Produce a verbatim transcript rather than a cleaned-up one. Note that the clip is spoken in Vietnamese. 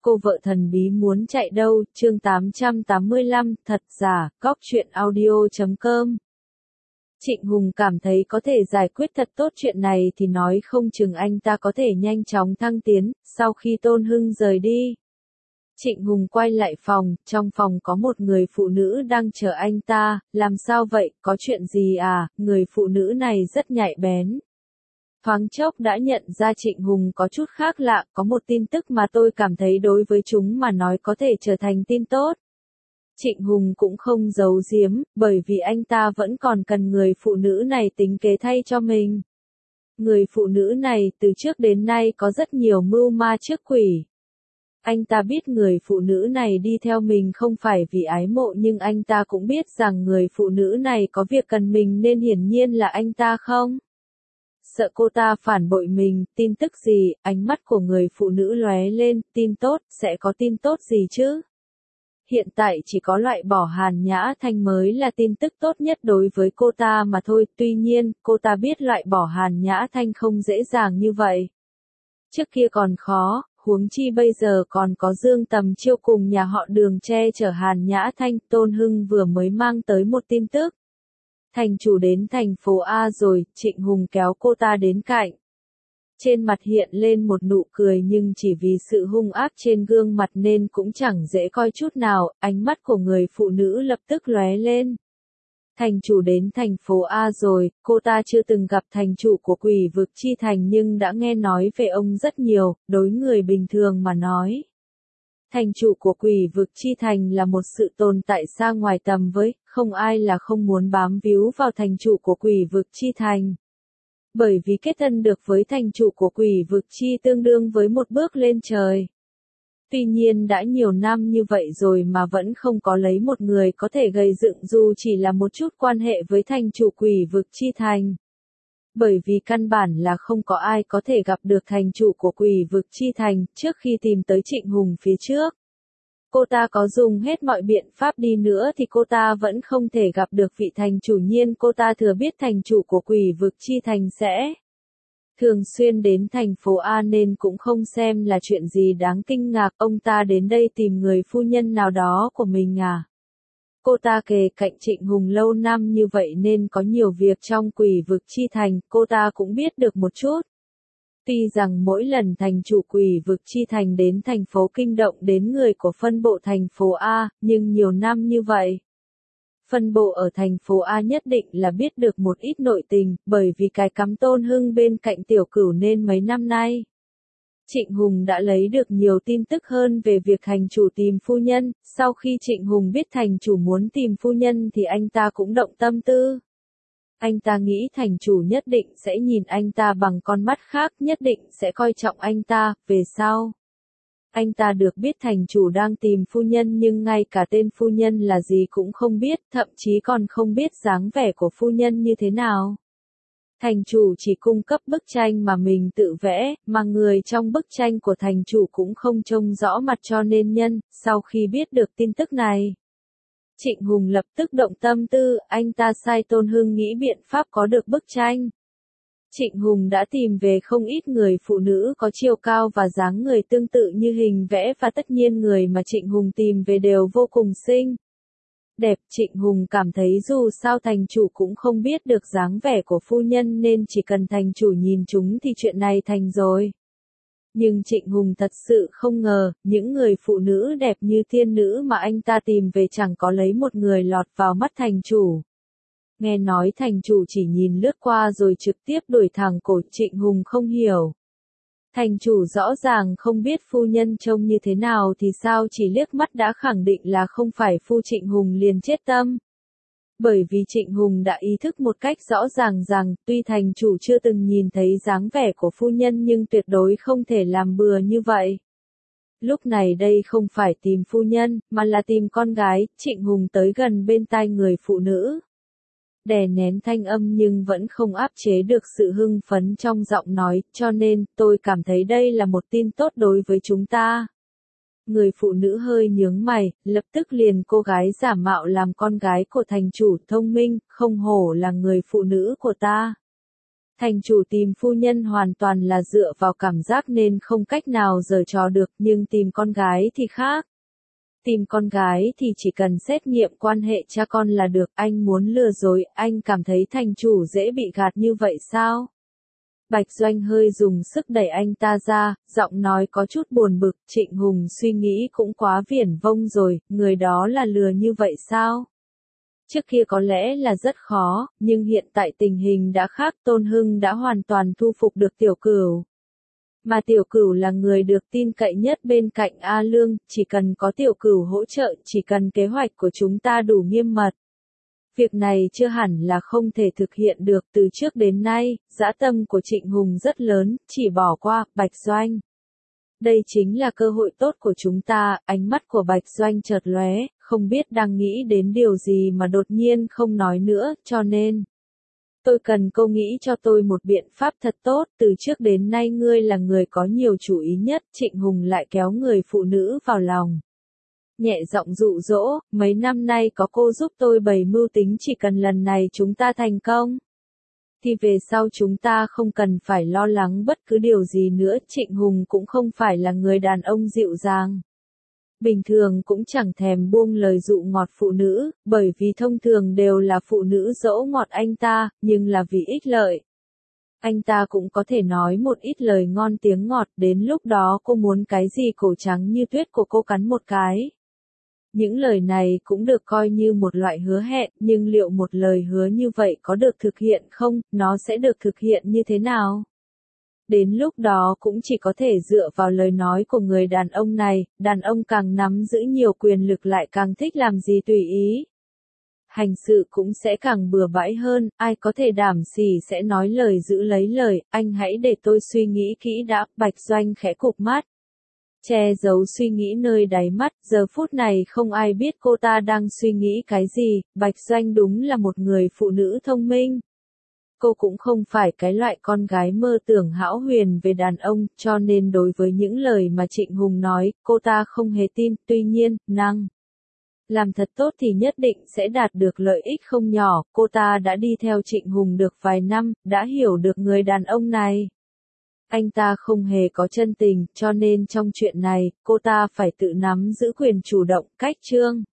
cô vợ thần bí muốn chạy đâu, chương tám trăm tám mươi lăm, thật giả, góc truyện audio chấm com. Trịnh Hùng cảm thấy có thể giải quyết thật tốt chuyện này thì nói không chừng anh ta có thể nhanh chóng thăng tiến, sau khi Tôn Hưng rời đi. Trịnh Hùng quay lại phòng, trong phòng có một người phụ nữ đang chờ anh ta, làm sao vậy, có chuyện gì à, người phụ nữ này rất nhạy bén. Thoáng chốc đã nhận ra Trịnh Hùng có chút khác lạ, có một tin tức mà tôi cảm thấy đối với chúng mà nói có thể trở thành tin tốt. Trịnh Hùng cũng không giấu giếm, bởi vì anh ta vẫn còn cần người phụ nữ này tính kế thay cho mình. Người phụ nữ này từ trước đến nay có rất nhiều mưu ma trước quỷ. Anh ta biết người phụ nữ này đi theo mình không phải vì ái mộ, nhưng anh ta cũng biết rằng người phụ nữ này có việc cần mình nên hiển nhiên là anh ta không sợ cô ta phản bội mình. Tin tức gì? Ánh mắt của người phụ nữ lóe lên. Tin tốt? Sẽ có tin tốt gì chứ? Hiện tại chỉ có loại bỏ Hàn Nhã Thanh mới là tin tức tốt nhất đối với cô ta mà thôi. Tuy nhiên, cô ta biết loại bỏ Hàn Nhã Thanh không dễ dàng như vậy. Trước kia còn khó, huống chi bây giờ còn có Dương Tầm Chiêu cùng nhà họ Đường che chở Hàn Nhã Thanh. Tôn Hưng vừa mới mang tới một tin tức. Thành chủ đến thành phố A rồi. Trịnh Hùng kéo cô ta đến cạnh. Trên mặt hiện lên một nụ cười, nhưng chỉ vì sự hung ác trên gương mặt nên cũng chẳng dễ coi chút nào. Ánh mắt của người phụ nữ lập tức lóe lên. Thành chủ đến thành phố A rồi. Cô ta chưa từng gặp thành chủ của Quỷ Vực Chi Thành nhưng đã nghe nói về ông rất nhiều. Đối người bình thường mà nói, thành chủ của Quỷ Vực Chi Thành là một sự tồn tại xa ngoài tầm với, không ai là không muốn bám víu vào thành chủ của Quỷ Vực Chi Thành. Bởi vì kết thân được với thành chủ của Quỷ Vực Chi tương đương với một bước lên trời. Tuy nhiên đã nhiều năm như vậy rồi mà vẫn không có lấy một người có thể gây dựng dù chỉ là một chút quan hệ với thành chủ Quỷ Vực Chi Thành. Bởi vì căn bản là không có ai có thể gặp được thành chủ của Quỷ Vực Chi Thành trước khi tìm tới Trịnh Hùng phía trước. Cô ta có dùng hết mọi biện pháp đi nữa thì cô ta vẫn không thể gặp được vị thành chủ. Nhiên cô ta thừa biết thành chủ của Quỷ Vực Chi Thành sẽ thường xuyên đến thành phố A nên cũng không xem là chuyện gì đáng kinh ngạc. Ông ta đến đây tìm người phu nhân nào đó của mình à? Cô ta kề cạnh Trịnh Hùng lâu năm như vậy nên có nhiều việc trong Quỷ Vực Chi Thành, cô ta cũng biết được một chút. Tuy rằng mỗi lần thành chủ Quỷ Vực Chi Thành đến thành phố kinh động đến người của phân bộ thành phố A, nhưng nhiều năm như vậy, phân bộ ở thành phố A nhất định là biết được một ít nội tình, bởi vì cái cắm Tôn Hưng bên cạnh Tiểu Cửu nên mấy năm nay, Trịnh Hùng đã lấy được nhiều tin tức hơn về việc thành chủ tìm phu nhân. Sau khi Trịnh Hùng biết thành chủ muốn tìm phu nhân thì anh ta cũng động tâm tư. Anh ta nghĩ thành chủ nhất định sẽ nhìn anh ta bằng con mắt khác, nhất định sẽ coi trọng anh ta. Về sau, anh ta được biết thành chủ đang tìm phu nhân nhưng ngay cả tên phu nhân là gì cũng không biết, thậm chí còn không biết dáng vẻ của phu nhân như thế nào. Thành chủ chỉ cung cấp bức tranh mà mình tự vẽ, mà người trong bức tranh của thành chủ cũng không trông rõ mặt cho nên nhân. Sau khi biết được tin tức này, Trịnh Hùng lập tức động tâm tư, anh ta sai Tôn Hưng nghĩ biện pháp có được bức tranh. Trịnh Hùng đã tìm về không ít người phụ nữ có chiều cao và dáng người tương tự như hình vẽ, và tất nhiên người mà Trịnh Hùng tìm về đều vô cùng xinh đẹp. Trịnh Hùng cảm thấy dù sao thành chủ cũng không biết được dáng vẻ của phu nhân nên chỉ cần thành chủ nhìn chúng thì chuyện này thành rồi. Nhưng Trịnh Hùng thật sự không ngờ, những người phụ nữ đẹp như thiên nữ mà anh ta tìm về chẳng có lấy một người lọt vào mắt thành chủ. Nghe nói thành chủ chỉ nhìn lướt qua rồi trực tiếp đuổi thẳng cổ. Trịnh Hùng không hiểu. Thành chủ rõ ràng không biết phu nhân trông như thế nào thì sao chỉ liếc mắt đã khẳng định là không phải phu. Trịnh Hùng liền chết tâm. Bởi vì Trịnh Hùng đã ý thức một cách rõ ràng rằng, tuy thành chủ chưa từng nhìn thấy dáng vẻ của phu nhân nhưng tuyệt đối không thể làm bừa như vậy. Lúc này đây không phải tìm phu nhân, mà là tìm con gái. Trịnh Hùng tới gần bên tai người phụ nữ, đè nén thanh âm nhưng vẫn không áp chế được sự hưng phấn trong giọng nói, cho nên, tôi cảm thấy đây là một tin tốt đối với chúng ta. Người phụ nữ hơi nhướng mày, lập tức liền cô gái giả mạo làm con gái của thành chủ, thông minh, không hổ là người phụ nữ của ta. Thành chủ tìm phu nhân hoàn toàn là dựa vào cảm giác nên không cách nào giở trò được, nhưng tìm con gái thì khác. Tìm con gái thì chỉ cần xét nghiệm quan hệ cha con là được, anh muốn lừa dối, anh cảm thấy thành chủ dễ bị gạt như vậy sao? Bạch Doanh hơi dùng sức đẩy anh ta ra, giọng nói có chút buồn bực, Trịnh Hùng suy nghĩ cũng quá viển vông rồi, người đó là lừa như vậy sao? Trước kia có lẽ là rất khó, nhưng hiện tại tình hình đã khác, Tôn Hưng đã hoàn toàn thu phục được Tiểu Cửu. Mà Tiểu Cửu là người được tin cậy nhất bên cạnh A Lương, chỉ cần có Tiểu Cửu hỗ trợ, chỉ cần kế hoạch của chúng ta đủ nghiêm mật. Việc này chưa hẳn là không thể thực hiện được, từ trước đến nay, dã tâm của Trịnh Hùng rất lớn, chỉ bỏ qua, Bạch Doanh. Đây chính là cơ hội tốt của chúng ta, ánh mắt của Bạch Doanh chợt lóe, không biết đang nghĩ đến điều gì mà đột nhiên không nói nữa, cho nên. Tôi cần cô nghĩ cho tôi một biện pháp thật tốt, từ trước đến nay ngươi là người có nhiều chủ ý nhất, Trịnh Hùng lại kéo người phụ nữ vào lòng. Nhẹ giọng dụ dỗ, mấy năm nay có cô giúp tôi bày mưu tính, chỉ cần lần này chúng ta thành công. Thì về sau chúng ta không cần phải lo lắng bất cứ điều gì nữa, Trịnh Hùng cũng không phải là người đàn ông dịu dàng. Bình thường cũng chẳng thèm buông lời dụ ngọt phụ nữ, bởi vì thông thường đều là phụ nữ dỗ ngọt anh ta, nhưng là vì ích lợi. Anh ta cũng có thể nói một ít lời ngon tiếng ngọt, đến lúc đó cô muốn cái gì cổ trắng như tuyết của cô cắn một cái. Những lời này cũng được coi như một loại hứa hẹn, nhưng liệu một lời hứa như vậy có được thực hiện không, nó sẽ được thực hiện như thế nào? Đến lúc đó cũng chỉ có thể dựa vào lời nói của người đàn ông này, đàn ông càng nắm giữ nhiều quyền lực lại càng thích làm gì tùy ý. Hành sự cũng sẽ càng bừa bãi hơn, ai có thể đảm xỉ sẽ nói lời giữ lấy lời, anh hãy để tôi suy nghĩ kỹ đã, Bạch Doanh khẽ cụp mắt. Che giấu suy nghĩ nơi đáy mắt, giờ phút này không ai biết cô ta đang suy nghĩ cái gì, Bạch Doanh đúng là một người phụ nữ thông minh. Cô cũng không phải cái loại con gái mơ tưởng hão huyền về đàn ông, cho nên đối với những lời mà Trịnh Hùng nói, cô ta không hề tin, tuy nhiên, năng làm thật tốt thì nhất định sẽ đạt được lợi ích không nhỏ, cô ta đã đi theo Trịnh Hùng được vài năm, đã hiểu được người đàn ông này. Anh ta không hề có chân tình, cho nên trong chuyện này, cô ta phải tự nắm giữ quyền chủ động, cách chương.